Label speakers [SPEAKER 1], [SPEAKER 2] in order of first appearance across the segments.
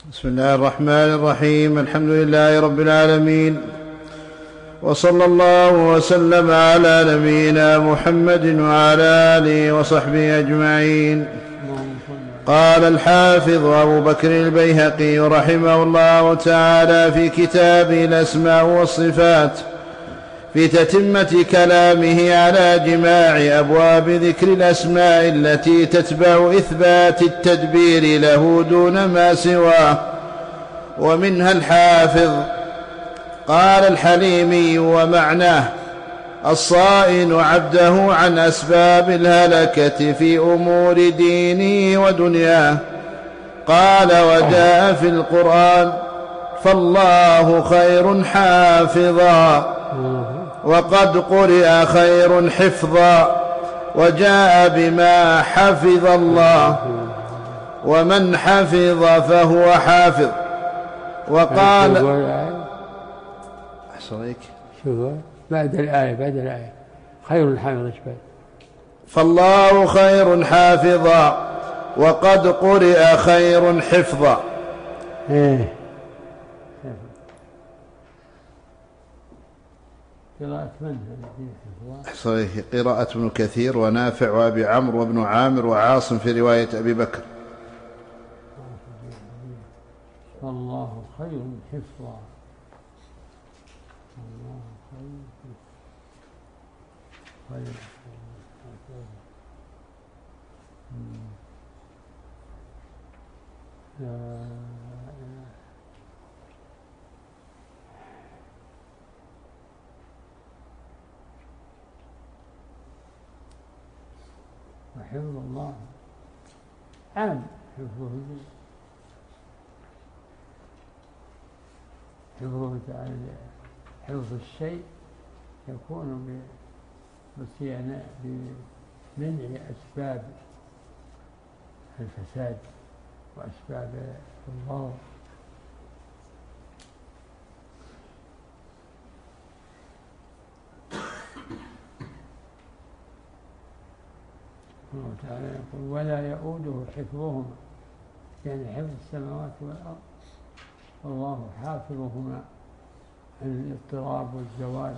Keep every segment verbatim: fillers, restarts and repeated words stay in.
[SPEAKER 1] بسم الله الرحمن الرحيم. الحمد لله رب العالمين، وصلى الله وسلم على نبينا محمد وعلى آله وصحبه أجمعين. قال الحافظ أبو بكر البيهقي رحمه الله تعالى في كتابه الأسماء والصفات في تتمة كلامه على جماع أبواب ذكر الأسماء التي تتبع إثبات التدبير له دون ما سواه، ومنها الحافظ. قال الحليمي ومعناه الصائن عبده عن أسباب الهلكة في أمور دينه ودنياه. قال وجاء في القرآن فالله خير حافظا، وقد قرئ خير حفظا، وجاء بما حفظ الله، ومن حفظ فهو حافظ. وقال
[SPEAKER 2] أحسنك شوف بعد الآية بعد الآية خير حافظ
[SPEAKER 1] فالله خير حافظا، وقد قرئ خير حفظا.
[SPEAKER 2] إيه قراءة من
[SPEAKER 1] صحيح قراءة ابن كثير ونافع وأبي عمرو وابن عامر وعاصم في رواية أبي بكر.
[SPEAKER 2] الله خير حفظا، الله خير خير لا وحفظ الله عام، حفظه حفظه تعالى. حفظ الشيء يكون بمنع أسباب الفساد وأسباب الضرر. الله تعالى يقول ولا يؤوده حفظهما، يعني حفظ السماوات والأرض، والله حافظهما عن الاضطراب والزوال،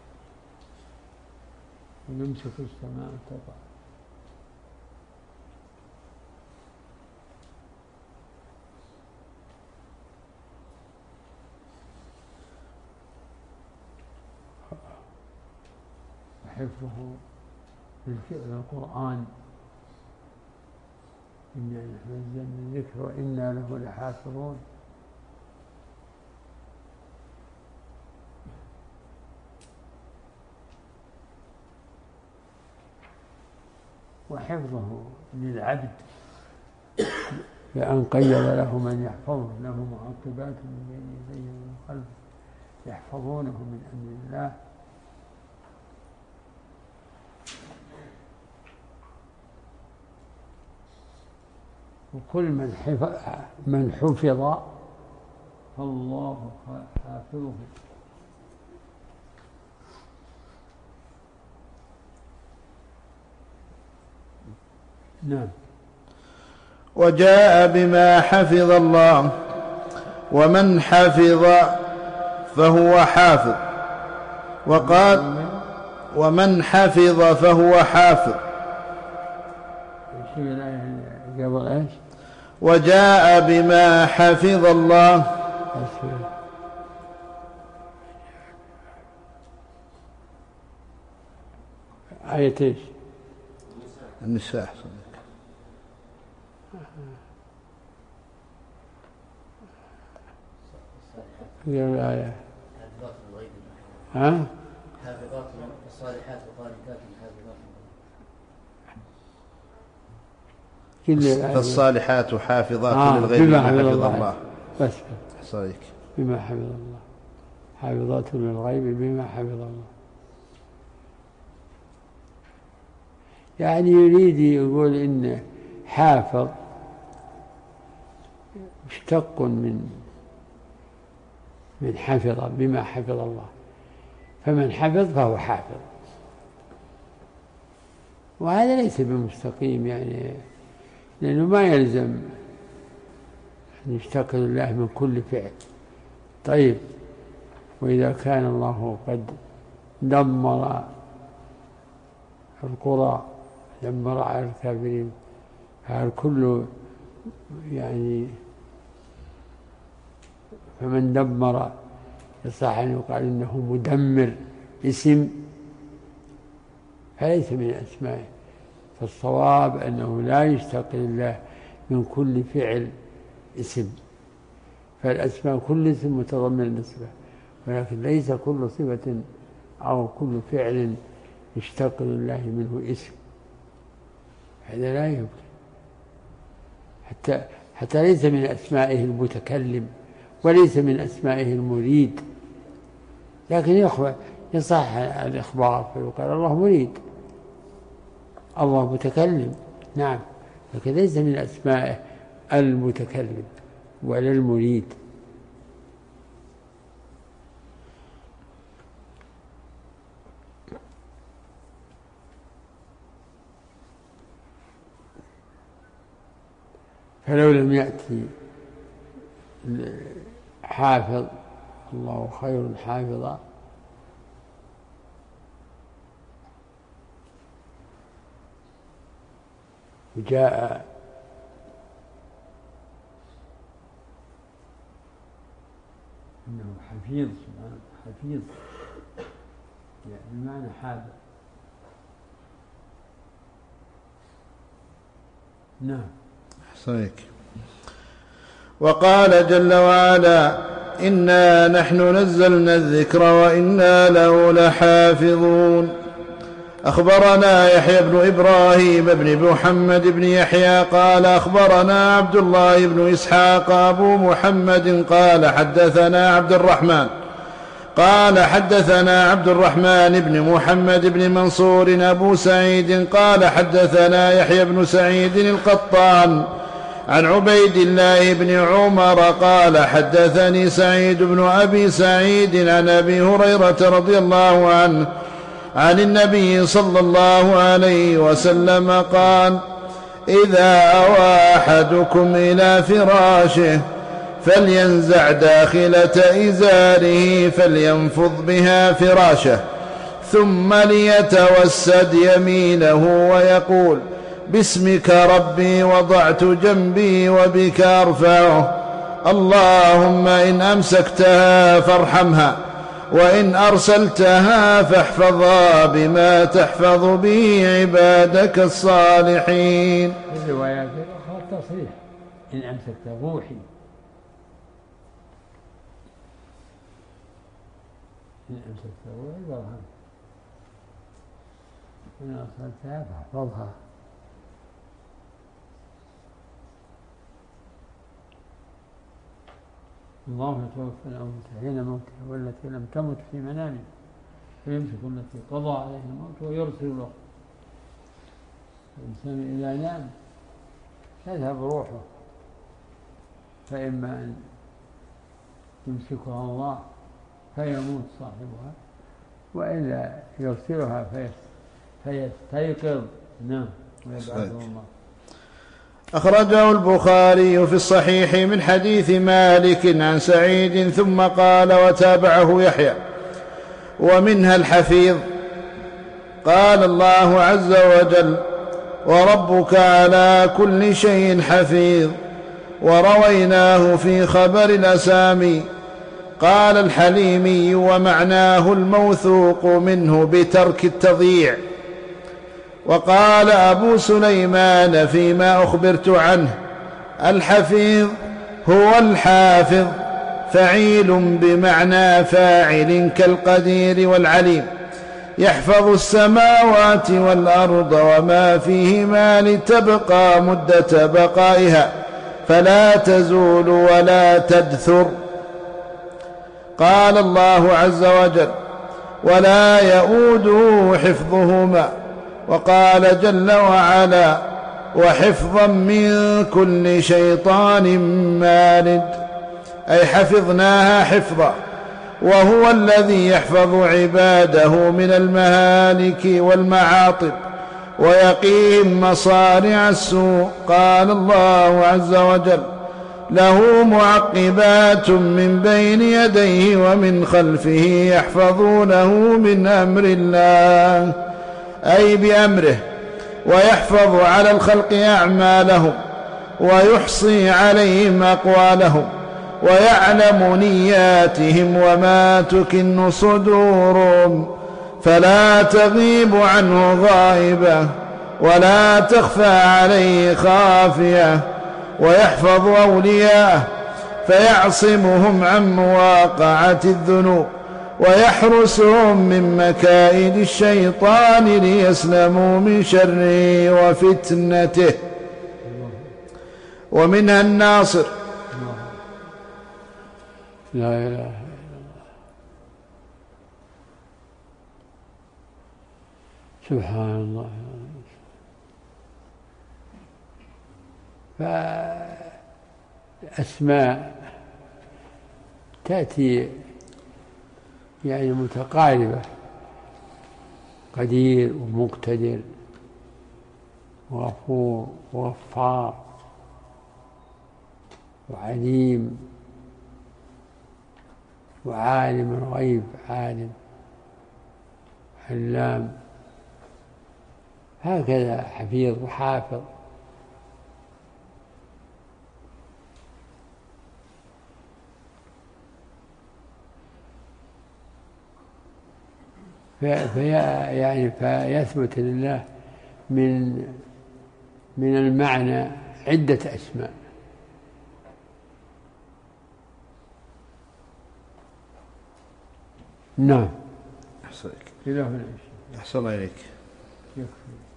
[SPEAKER 2] ويمسك السماء أن تقع. وحفظه للقرآن إنا نحن نزلنا الذكر وإنا له لحافظون. وحفظه للعبد بأن قيد له من يحفظه، له معقبات من بين يديه ومن خلفه يحفظونه من أمر الله. وكل من حفظ من حفظ فالله حافظه. نعم.
[SPEAKER 1] وجاء بما حفظ الله، ومن حفظ فهو حافظ. وقال ومن حفظ فهو حافظ.
[SPEAKER 2] قبل ايش؟
[SPEAKER 1] وجاء بما حفظ الله.
[SPEAKER 2] آية ايش؟
[SPEAKER 1] النساء.
[SPEAKER 2] الآية ها؟
[SPEAKER 3] حافظات الصالحات وقانتات حافظات.
[SPEAKER 1] فالصالحات حافظات آه للغيب بما حفظ الله, الله.
[SPEAKER 2] بس
[SPEAKER 1] صحيح
[SPEAKER 2] بما حفظ الله، حافظات للغيب بما حفظ الله. يعني يريد يقول إن حافظ مشتق من من حفظ بما حفظ الله، فمن حفظ فهو حافظ، وهذا ليس بمستقيم، يعني لأنه ما يلزم يشتق لله من كل فعل. طيب، وإذا كان الله قد دمر القرى، دمر على الكافرين، هل كل يعني فمن دمر يصح أن يقال إنه مدمر اسم، فليس من أسمائه. فالصواب أنه لا يشتق لله من كل فعل اسم، فالأسماء كل اسم متضمن نسبة، ولكن ليس كل صفة أو كل فعل يشتق لله منه اسم، هذا لا يمكن. حتى حتى ليس من أسمائه المتكلم وليس من أسمائه المريد، لكن يصح الإخبار فيقال الله مريد، الله متكلم، نعم، لكن ليس من أسمائه المتكلم ولا المريد. فلو لم يأتي حافظ، الله خير حافظا، جاء إنه حفيظ، سبحانه حفيظ يعني بمعنى حافظ. نعم.
[SPEAKER 1] أحسنك. وقال جل وعلا: إنا نحن نزلنا الذكر وإنا له لحافظون. أخبرنا يحيى بن إبراهيم بن محمد بن يحيى قال أخبرنا عبد الله بن إسحاق أبو محمد قال حدثنا عبد الرحمن قال حدثنا عبد الرحمن بن محمد بن منصور أبو سعيد قال حدثنا يحيى بن سعيد القطان عن عبيد الله بن عمر قال حدثني سعيد بن أبي سعيد عن أبي هريرة رضي الله عنه عن النبي صلى الله عليه وسلم قال: إذا أوى أحدكم إلى فراشه فلينزع داخلة إزاره فلينفض بها فراشه، ثم ليتوسد يمينه ويقول: باسمك ربي وضعت جنبي وبك أرفعه، اللهم إن أمسكتها فارحمها، وإن أرسلتها فاحفظها بما تحفظ به عبادك الصالحين.
[SPEAKER 2] في الروايات الأخرى التصريح: إن أمسكت روحي، إن أمسكت روحي فارحمها، إن أرسلتها فاحفظها. الله يتوفى الأنفس حين موتها والتي لم تمت في منامها فيمسك التي قضى عليها الموت ويرسل الأخرى. الإنسان إذا نام تذهب روحه، فإما أن يمسكها الله فيموت صاحبها، وإلا يرسلها فيستيقظ. نعم، ويبعثه الله.
[SPEAKER 1] أخرجه البخاري في الصحيح من حديث مالك عن سعيد ثم قال وتابعه يحيى: ومنها الحفيظ. قال الله عز وجل: وربك على كل شيء حفيظ. ورويناه في خبر الأسامي. قال الحليمي: ومعناه الموثوق منه بترك التضييع. وقال أبو سليمان فيما أخبرت عنه: الحفيظ هو الحافظ، فعيل بمعنى فاعل كالقدير والعليم، يحفظ السماوات والأرض وما فيهما لتبقى مدة بقائها فلا تزول ولا تدثر. قال الله عز وجل: ولا يؤوده حفظهما. وقال جل وعلا: وحفظا من كل شيطان مارد، أي حفظناها حفظا، وهو الذي يحفظ عباده من المهالك والمعاطب ويقيهم مصارع السوء. قال الله عز وجل: له معقبات من بين يديه ومن خلفه يحفظونه من أمر الله، أي بأمره، ويحفظ على الخلق أعمالهم ويحصي عليهم أقوالهم ويعلم نياتهم وما تكن صدورهم، فلا تغيب عنه غائبة ولا تخفى عليه خافية، ويحفظ أولياءه فيعصمهم عن مواقعة الذنوب ويحرسهم من مكائد الشيطان ليسلموا من شره وفتنته. ومنها الناصر.
[SPEAKER 2] لا إله إلا الله. سبحان الله. فالأسماء تأتي يعني متقاربة، قدير ومقتدر وغفور وغفار وعليم وعالم الغيب عالم علام، هكذا حفيظ وحافظ. في يعني فيثبت لله من من المعنى عدة أسماء. نعم.
[SPEAKER 1] أحسن
[SPEAKER 2] إليك.
[SPEAKER 1] أحسن إليك.